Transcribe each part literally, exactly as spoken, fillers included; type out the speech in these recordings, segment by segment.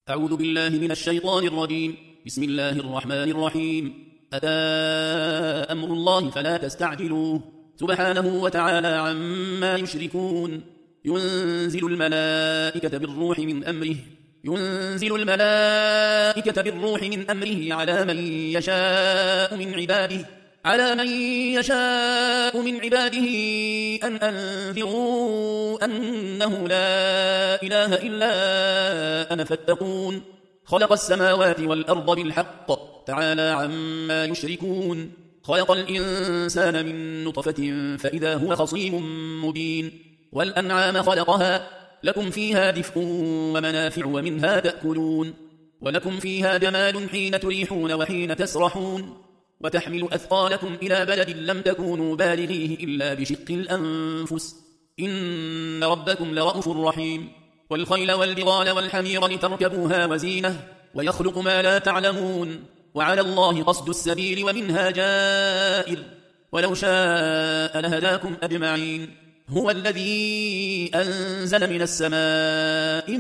أعوذ بالله من الشيطان الرجيم. بسم الله الرحمن الرحيم. أتى أمر الله فلا تستعجلوه سبحانه وتعالى عما يشركون. ينزل الملائكة بالروح من أمره ينزل الملائكة بالروح من أمره على من يشاء من عباده على من يشاء من عباده أن أنذروا أنه لا إله إلا أنا فاتقون. خلق السماوات والأرض بالحق تعالى عما يشركون. خلق الإنسان من نطفة فإذا هو خصيم مبين. والأنعام خلقها لكم فيها دفء ومنافع ومنها تأكلون. ولكم فيها جمال حين تريحون وحين تسرحون. وتحمل أثقالكم إلى بلد لم تكونوا بالغيه إلا بشق الأنفس إن ربكم لرؤوف رحيم. والخيل والبغال والحمير لتركبوها وزينة ويخلق ما لا تعلمون. وعلى الله قصد السبيل ومنها جائر ولو شاء لهداكم أجمعين. هو الذي أنزل من السماء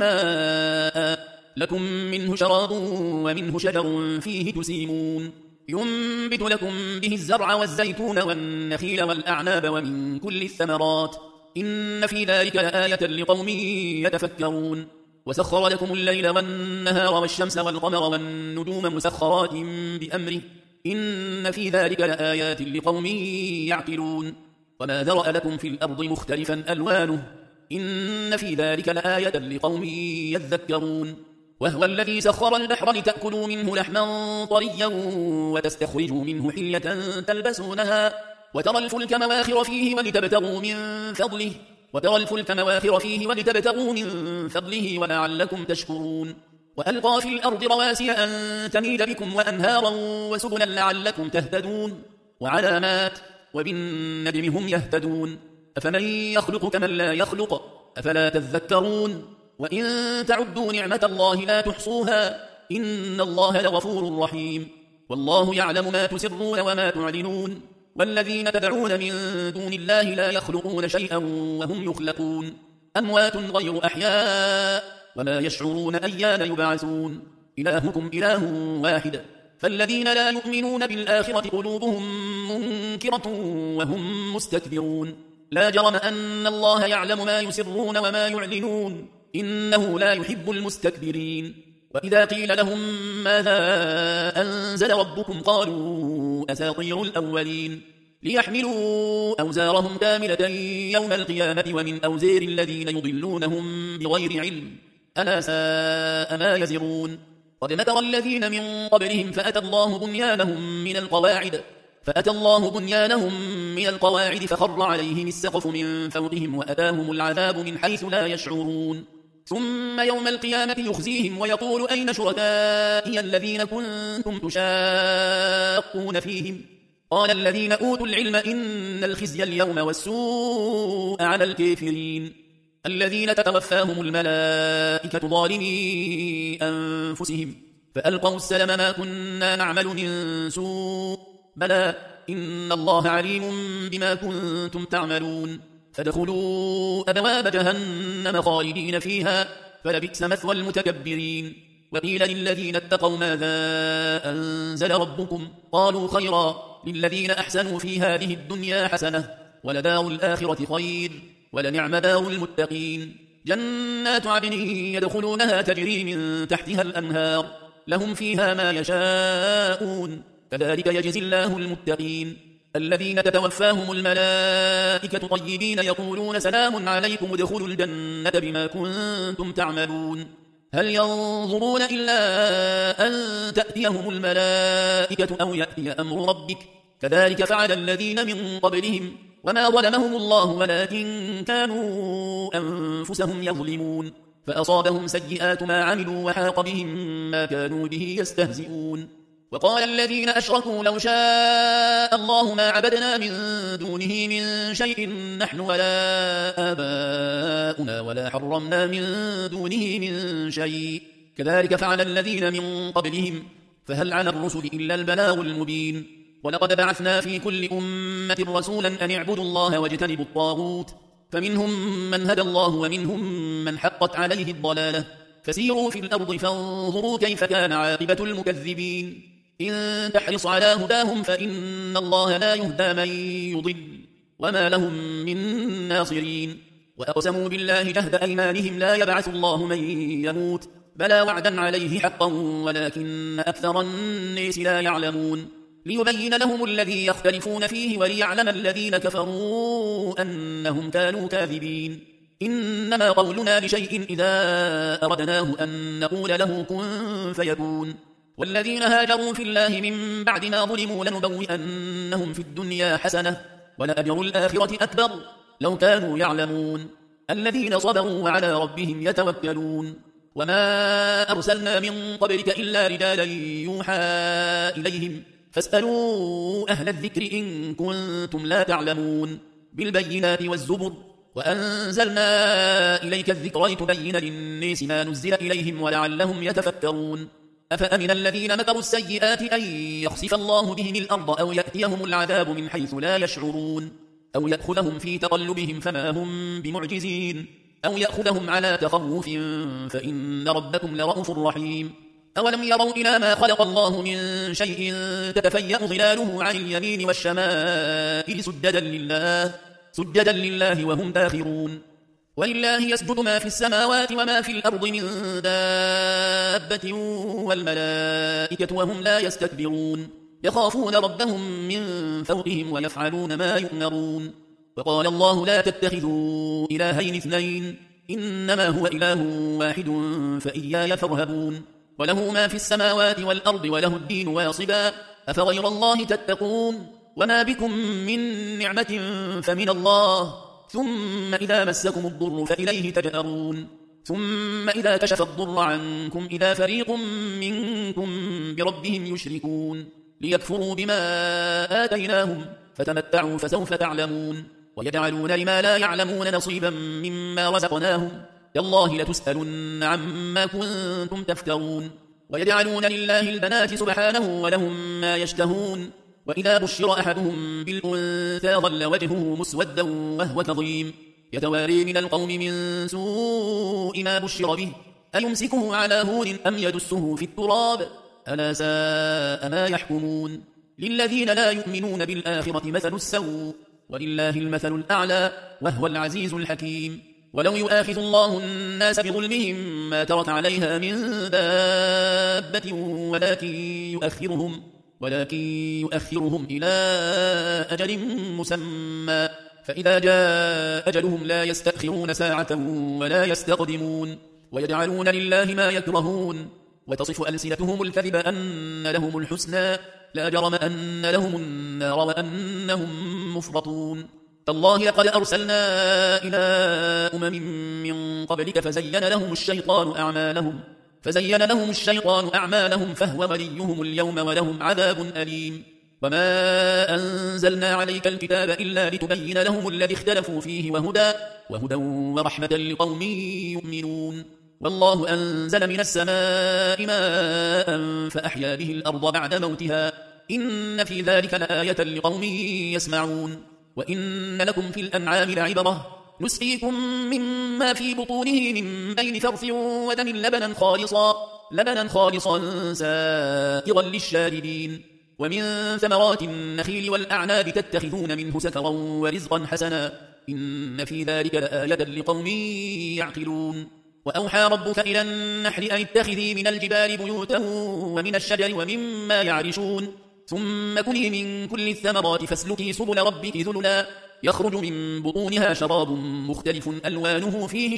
ماء لكم منه شراب ومنه شجر فيه تسيمون. ينبت لكم به الزرع والزيتون والنخيل والأعناب ومن كل الثمرات إن في ذلك لآية لقوم يتفكرون. وسخر لكم الليل والنهار والشمس والقمر والنجوم مسخرات بأمره إن في ذلك لآيات لقوم يعقلون. وما ذرأ لكم في الأرض مختلفا ألوانه إن في ذلك لآية لقوم يذكرون. وهو الذي سخر البحر لتأكلوا منه لحما طريا وتستخرجوا منه حلية تلبسونها وترى الفلك مواخر فيه ولتبتغوا من فضله وترى الفلك مواخر فيه ولتبتغوا من فضله ولعلكم تشكرون. وألقى في الأرض رواسي أن تميد بكم وأنهارا وسبلا لعلكم تهتدون. وعلامات وبالنجم هم يهتدون. أفمن يخلق كمن لا يخلق أفلا تذكرون. وإن تعدوا نعمة الله لا تحصوها إن الله لغفور رحيم. والله يعلم ما تسرون وما تعلنون. والذين تدعون من دون الله لا يخلقون شيئا وهم يخلقون. أموات غير أحياء وما يشعرون أيان يبعثون. إلهكم إله واحد فالذين لا يؤمنون بالآخرة قلوبهم منكرة وهم مستكبرون. لا جرم أن الله يعلم ما يسرون وما يعلنون إنه لا يحب المستكبرين. وإذا قيل لهم ماذا أنزل ربكم قالوا أساطير الأولين ليحملوا أوزارهم كاملة يوم القيامة ومن أوزار الذين يضلونهم بغير علم ألا ساء ما يزرون. قد مكر الذين من قبلهم فأتى الله بنيانهم من القواعد فأتى الله بنيانهم من القواعد فخر عليهم السقف من فوقهم وأتاهم العذاب من حيث لا يشعرون. ثم يوم القيامة يخزيهم ويقول أين شركائي الذين كنتم تشاقون فيهم قال الذين أوتوا العلم إن الخزي اليوم والسوء على الكافرين الذين تتوفاهم الملائكة ظالمي أنفسهم فألقوا السلم ما كنا نعمل من سوء بلى إن الله عليم بما كنتم تعملون. فادخلوا أبواب جهنم خالدين فيها فلبئس مثوى المتكبرين. وقيل للذين اتقوا ماذا أنزل ربكم قالوا خيرا للذين أحسنوا في هذه الدنيا حسنة ولدار الآخرة خير ولنعم دار المتقين. جنات عدن يدخلونها تجري من تحتها الأنهار لهم فيها ما يشاءون كذلك يجزي الله المتقين. الذين تتوفاهم الملائكة طيبين يقولون سلام عليكم ادخلوا الجنة بما كنتم تعملون. هل ينظرون إلا أن تأتيهم الملائكة أو يأتي أمر ربك كذلك فعل الذين من قبلهم وما ظلمهم الله ولكن كانوا أنفسهم يظلمون. فأصابهم سيئات ما عملوا وحاق بهم ما كانوا به يستهزئون. وقال الذين أشركوا لو شاء الله ما عبدنا من دونه من شيء نحن ولا آباؤنا ولا حرمنا من دونه من شيء كذلك فعل الذين من قبلهم فهل على الرسل إلا البلاغ المبين. ولقد بعثنا في كل أمة رسولا أن اعبدوا الله واجتنبوا الطاغوت فمنهم من هدى الله ومنهم من حقت عليه الضلالة فسيروا في الأرض فانظروا كيف كان عاقبة المكذبين إن تحرص على هداهم فإن الله لا يهدى من يضل وما لهم من ناصرين وأقسموا بالله جهد أيمانهم لا يبعث الله من يموت بلى وعدا عليه حقا ولكن أكثر الناس لا يعلمون ليبين لهم الذي يختلفون فيه وليعلم الذين كفروا أنهم كانوا كاذبين إنما قولنا لشيء إذا أردناه أن نقول له كن فيكون والذين هاجروا في الله من بعد ما ظلموا لنبوئنهم في الدنيا حسنة ولأجر الآخرة أكبر لو كانوا يعلمون الذين صبروا وعلى ربهم يتوكلون وما أرسلنا من قبلك إلا رجالا يوحى إليهم فاسألوا أهل الذكر إن كنتم لا تعلمون بالبينات والزبر وأنزلنا إليك الذكر لتبين للناس ما نزل إليهم ولعلهم يتفكرون أفأمن الذين مكروا السيئات أن يخسف الله بهم الأرض أو يأتيهم العذاب من حيث لا يشعرون أو يأخذهم في تقلبهم فما هم بمعجزين أو يأخذهم على تخوف فإن ربكم لرؤوف رحيم أولم يروا إلى ما خلق الله من شيء تتفيأ ظلاله عن اليمين والشمائل سجدا لله سجدا لله وهم داخرون ولله يسجد ما في السماوات وما في الأرض من دابة والملائكة وهم لا يستكبرون يخافون ربهم من فوقهم ويفعلون ما يؤمرون وقال الله لا تتخذوا إلهين اثنين إنما هو إله واحد فإياي فارهبون وله ما في السماوات والأرض وله الدين واصبا أفغير الله تتقون وما بكم من نعمة فمن الله ثم إذا مسكم الضر فإليه تجأرون ثم إذا كشف الضر عنكم إذا فريق منكم بربهم يشركون ليكفروا بما آتيناهم فتمتعوا فسوف تعلمون ويجعلون لما لا يعلمون نصيبا مما رزقناهم تالله لتسألن عما كنتم تفترون ويجعلون لله البنات سبحانه ولهم ما يشتهون وإذا بشر أحدهم بالأنثى ظل وجهه مسودا وهو كظيم يتواري من القوم من سوء ما بشر به أيمسكه على هون أم يدسه في التراب ألا ساء ما يحكمون للذين لا يؤمنون بالآخرة مثل السوء ولله المثل الأعلى وهو العزيز الحكيم ولو يؤاخذ الله الناس بظلمهم ما ترك عليها من دابة ولكن يؤخرهم ولكن يؤخرهم إلى أجل مسمى فإذا جاء أجلهم لا يستأخرون ساعة ولا يستقدمون ويجعلون لله ما يكرهون وتصف ألسنتهم الكذب أن لهم الحسنى لا جرم أن لهم النار وأنهم مفرطون تالله لقد أرسلنا إلى أمم من قبلك فزين لهم الشيطان أعمالهم فزين لهم الشيطان أعمالهم فهو وليهم اليوم ولهم عذاب أليم وما أنزلنا عليك الكتاب إلا لتبين لهم الذي اختلفوا فيه وهدى وهدى ورحمة لقوم يؤمنون والله أنزل من السماء ماء فأحيا به الأرض بعد موتها إن في ذلك لآية لقوم يسمعون وإن لكم في الأنعام لعبرة نسقيكم مما في بطونه من بين فرث ودم لبنا خالصا لبنا خالصا سائغا للشاربين ومن ثمرات النخيل والأعناب تتخذون منه سكرا ورزقا حسنا إن في ذلك لآية لقوم يعقلون وأوحى ربك إلى النحل أن اتخذي من الجبال بيوتا ومن الشجر ومما يعرشون ثم كلي من كل الثمرات فاسلكي سبل ربك ذللا يخرج من بطونها شراب مختلف ألوانه فيه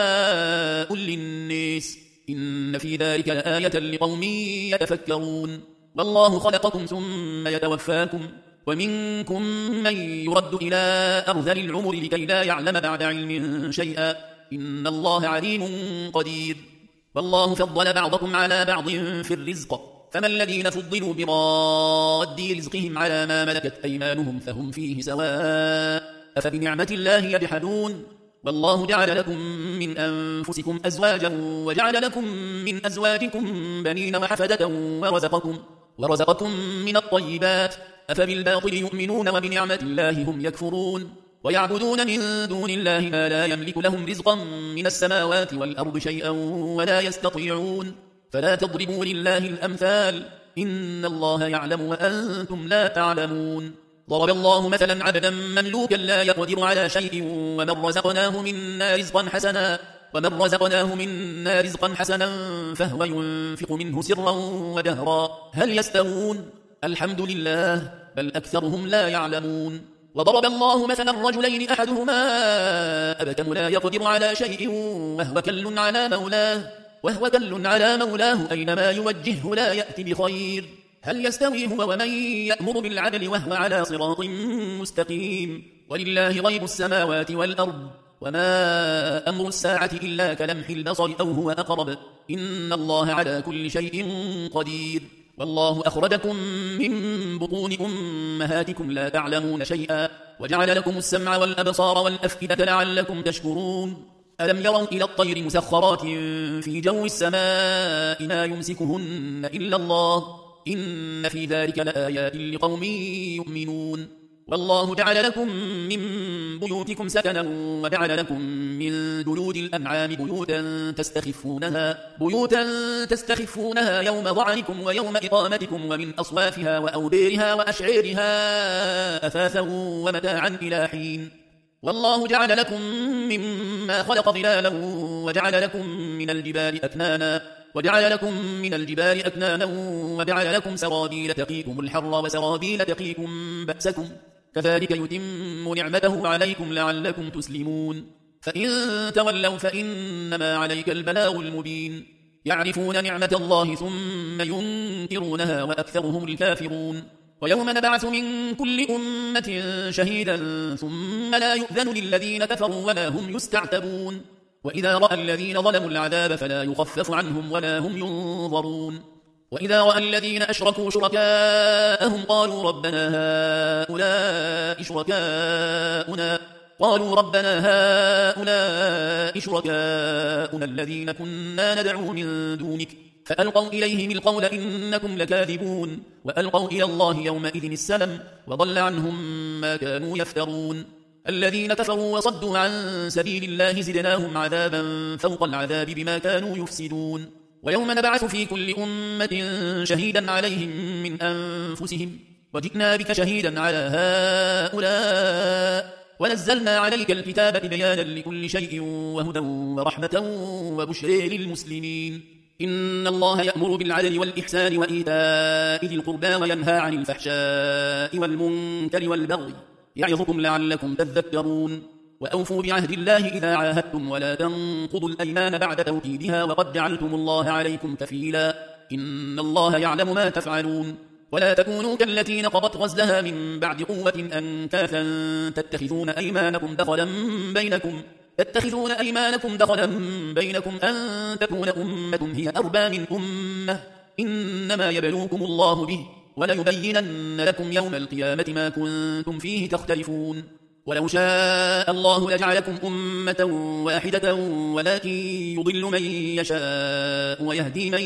شفاء للناس إن في ذلك لآية لقوم يتفكرون والله خلقكم ثم يتوفاكم ومنكم من يرد إلى أرذل العمر لكي لا يعلم بعد علم شيئا إن الله عليم قدير والله فضل بعضكم على بعض في الرزق فما الذين فضلوا براد رزقهم على ما ملكت أيمانهم فهم فيه سواء أفبنعمة الله يجحدون والله جعل لكم من أنفسكم أزواجا وجعل لكم من أزواجكم بنين وحفدة ورزقكم, ورزقكم من الطيبات أفبالباطل يؤمنون وبنعمة الله هم يكفرون ويعبدون من دون الله ما لا يملك لهم رزقا من السماوات والأرض شيئا ولا يستطيعون فلا تضربوا لله الأمثال إن الله يعلم وأنتم لا تعلمون ضرب الله مثلا عبدا مملوكا لا يقدر على شيء ومن رزقناه منا رزقا حسنا ومن رزقناه منا رزقا حسنا فهو ينفق منه سرا وجهرا هل يستوون الحمد لله بل أكثرهم لا يعلمون وضرب الله مثلا رجلين أحدهما أبكم لا يقدر على شيء وهو كل على مولاه وهو كل على مولاه أينما يوجهه لا يأتي بخير هل يستوي هو ومن يأمر بالعدل وهو على صراط مستقيم ولله غيب السماوات والأرض وما أمر الساعة إلا كلمح البصر أو هو أقرب إن الله على كل شيء قدير والله أخرجكم من بطون أمهاتكم لا تعلمون شيئا وجعل لكم السمع والأبصار والأفئدة لعلكم تشكرون ألم يروا إلى الطير مسخرات في جو السماء ما يمسكهن إلا الله إن في ذلك لآيات لقوم يؤمنون والله جعل لكم من بيوتكم سكنا وجعل لكم من جلود الأنعام بيوتا تستخفونها, بيوتا تستخفونها يوم ظعنكم ويوم إقامتكم ومن أصوافها وأوبيرها وأشعيرها أثاثا ومتاعا إلى حين والله جعل لكم مما خلق ظلالا وجعل لكم من الجبال أكنانا وجعل لكم من الجبال أكنانا وجعل لكم سرابيل تقيكم الحر وسرابيل تقيكم بأسكم كذلك يتم نعمته عليكم لعلكم تسلمون فإن تولوا فإنما عليك البلاغ المبين يعرفون نعمة الله ثم ينكرونها وأكثرهم الكافرون ويوم نبعث من كل أمة شهيدا ثم لا يؤذن للذين كفروا ولا هم يستعتبون وإذا رأى الذين ظلموا العذاب فلا يخفف عنهم ولا هم ينظرون وإذا رأى الذين أشركوا شركاءهم قالوا ربنا هؤلاء شركاؤنا قالوا ربنا هؤلاء شركاؤنا الذين كنا ندعو من دونك فألقوا إليهم القول إنكم لكاذبون وألقوا إلى الله يومئذ السلم وضل عنهم ما كانوا يفترون الذين كفروا وصدوا عن سبيل الله زدناهم عذابا فوق العذاب بما كانوا يفسدون ويوم نبعث في كل أمة شهيدا عليهم من أنفسهم وجئنا بك شهيدا على هؤلاء ونزلنا عليك الكتاب بيانا لكل شيء وهدى ورحمة وبشر للمسلمين إن الله يأمر بالعدل والإحسان وإيتاء ذي القربى وينهى عن الفحشاء والمنكر والبغي يعظكم لعلكم تذكرون وأوفوا بعهد الله إذا عاهدتم ولا تنقضوا الأيمان بعد توكيدها وقد جعلتم الله عليكم كفيلا إن الله يعلم ما تفعلون ولا تكونوا كالتي نقضت غزلها من بعد قوة أنكاثا تتخذون أيمانكم دخلا بينكم تتخذون أيمانكم دخلا بينكم أن تكون أمة هي أربى من أمة إنما يبلوكم الله به وليبينن لكم يوم القيامة ما كنتم فيه تختلفون ولو شاء الله لجعلكم أمة واحدة ولكن يضل من يشاء ويهدي من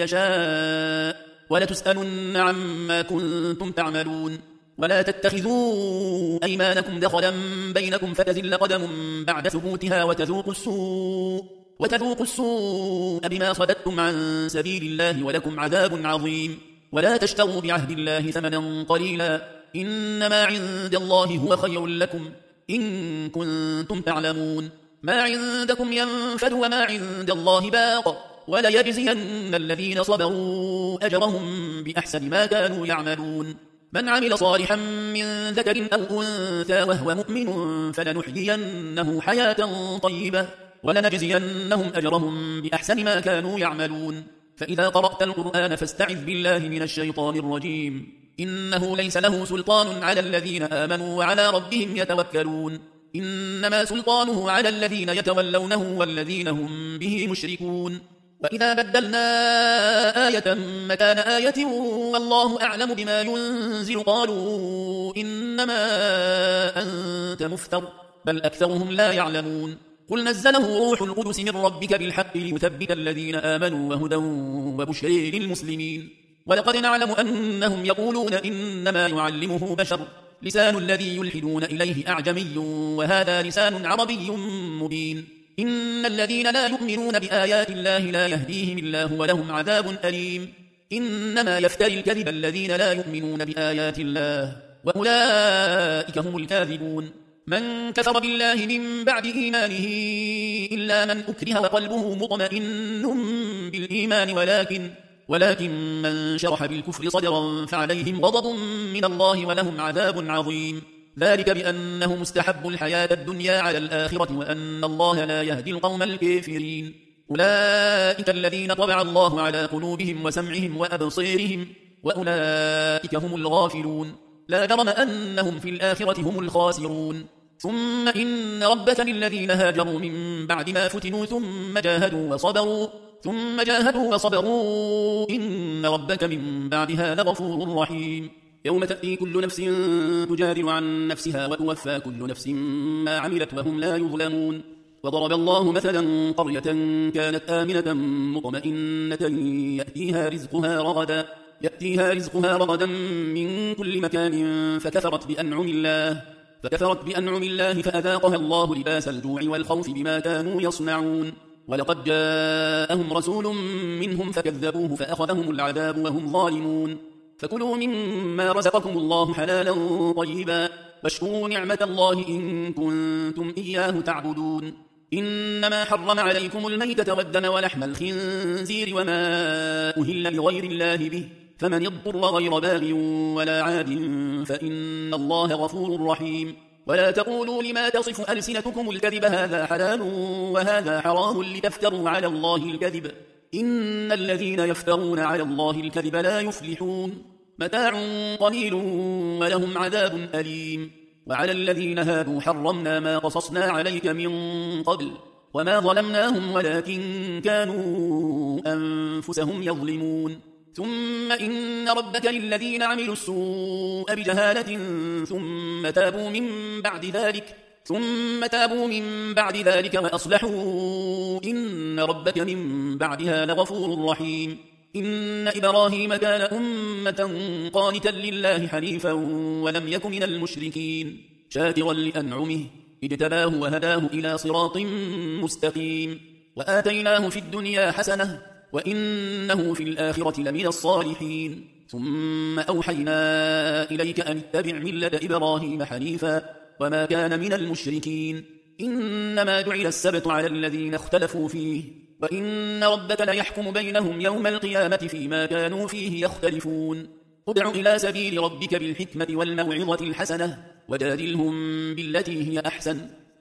يشاء ولتسألن عما كنتم تعملون ولا تتخذوا أيمانكم دخلا بينكم فتزل قدم بعد ثبوتها وتذوقوا السوء وتذوقوا السوء بما صددتم عن سبيل الله ولكم عذاب عظيم ولا تشتروا بعهد الله ثمنا قليلا إنما عند الله هو خير لكم إن كنتم تعلمون ما عندكم ينفد وما عند الله باق وليجزين الذين صبروا أجرهم بأحسن ما كانوا يعملون من عمل صالحا من ذكر أو أنثى وهو مؤمن فلنحيينه حياة طيبة ولنجزينهم أجرهم بأحسن ما كانوا يعملون فإذا قرأت القرآن فاستعذ بالله من الشيطان الرجيم إنه ليس له سلطان على الذين آمنوا وعلى ربهم يتوكلون إنما سلطانه على الذين يتولونه والذين هم به مشركون وإذا بدلنا آية مكان آية والله أعلم بما ينزل قالوا إنما أنت مفتر بل أكثرهم لا يعلمون قل نزله روح القدس من ربك بالحق ليثبت الذين آمنوا وهدى وبشر للمسلمين ولقد نعلم أنهم يقولون إنما يعلمه بشر لسان الذي يلحدون إليه أعجمي وهذا لسان عربي مبين إن الذين لا يؤمنون بآيات الله لا يهديهم الله ولهم عذاب أليم إنما يفتري الكذب الذين لا يؤمنون بآيات الله وأولئك هم الكاذبون من كفر بالله من بعد إيمانه إلا من أكره وقلبه مطمئن بالإيمان ولكن ولكن من شرح بالكفر صدرا فعليهم غضب من الله ولهم عذاب عظيم ذلك بأنه مستحب الحياة الدنيا على الآخرة وأن الله لا يهدي القوم الكافرين أولئك الذين طبع الله على قلوبهم وسمعهم وأبصيرهم وأولئك هم الغافلون لا جرم أنهم في الآخرة هم الخاسرون ثم إن ربك للذين هاجروا من بعد ما فتنوا ثم جاهدوا وصبروا ثم جاهدوا وصبروا إن ربك من بعدها لغفور رحيم يوم تأتي كل نفس تجادل عن نفسها وتوفى كل نفس ما عملت وهم لا يظلمون وضرب الله مثلا قرية كانت آمنة مطمئنة يأتيها رزقها رغدا يأتيها رزقها رغدا من كل مكان فكفرت بأنعم الله فكفرت بأنعم الله فأذاقها الله لباس الجوع والخوف بما كانوا يصنعون ولقد جاءهم رسول منهم فكذبوه فأخذهم العذاب وهم ظالمون فكلوا مما رزقكم الله حلالا طيبا واشكروا نعمة الله إن كنتم إياه تعبدون إنما حرم عليكم الميتة والدم ولحم الخنزير وما أهل لغير الله به فمن اضطر غير باغ ولا عاد فإن الله غفور رحيم ولا تقولوا لما تصف ألسنتكم الكذب هذا حلال وهذا حرام لتفتروا على الله الكذب إن الذين يفترون على الله الكذب لا يفلحون متاع قليل ولهم عذاب أليم وعلى الذين هادوا حرمنا ما قصصنا عليك من قبل وما ظلمناهم ولكن كانوا أنفسهم يظلمون ثم إن ربك للذين عملوا السوء بجهالة ثم تابوا من بعد ذلك ثم تابوا من بعد ذلك وأصلحوا إن ربك من بعدها لغفور رحيم إن إبراهيم كان أمة قانتا لله حنيفا ولم يك من المشركين شاكرا لأنعمه اجتباه وهداه إلى صراط مستقيم وآتيناه في الدنيا حسنة وإنه في الآخرة لمن الصالحين ثم أوحينا إليك أن اتبع ملة إبراهيم حنيفا وما كان من المشركين إنما جعل السبت على الذين اختلفوا فيه وإن ربك ليحكم بينهم يوم القيامة فيما كانوا فيه يختلفون ادع إلى سبيل ربك بالحكمة والموعظة الحسنة وجادلهم بالتي هي أحسن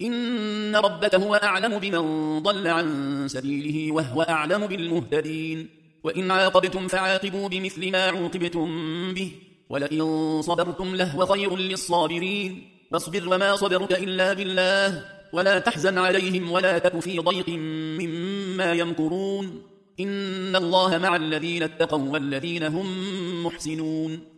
إن ربك هو أعلم بمن ضل عن سبيله وهو أعلم بالمهتدين وإن عاقبتم فعاقبوا بمثل ما عوقبتم به ولئن صبرتم لهو خير للصابرين فاصبر وما صبرك إلا بالله ولا تحزن عليهم ولا تك في ضيق مما يمكرون إن الله مع الذين اتقوا والذين هم محسنون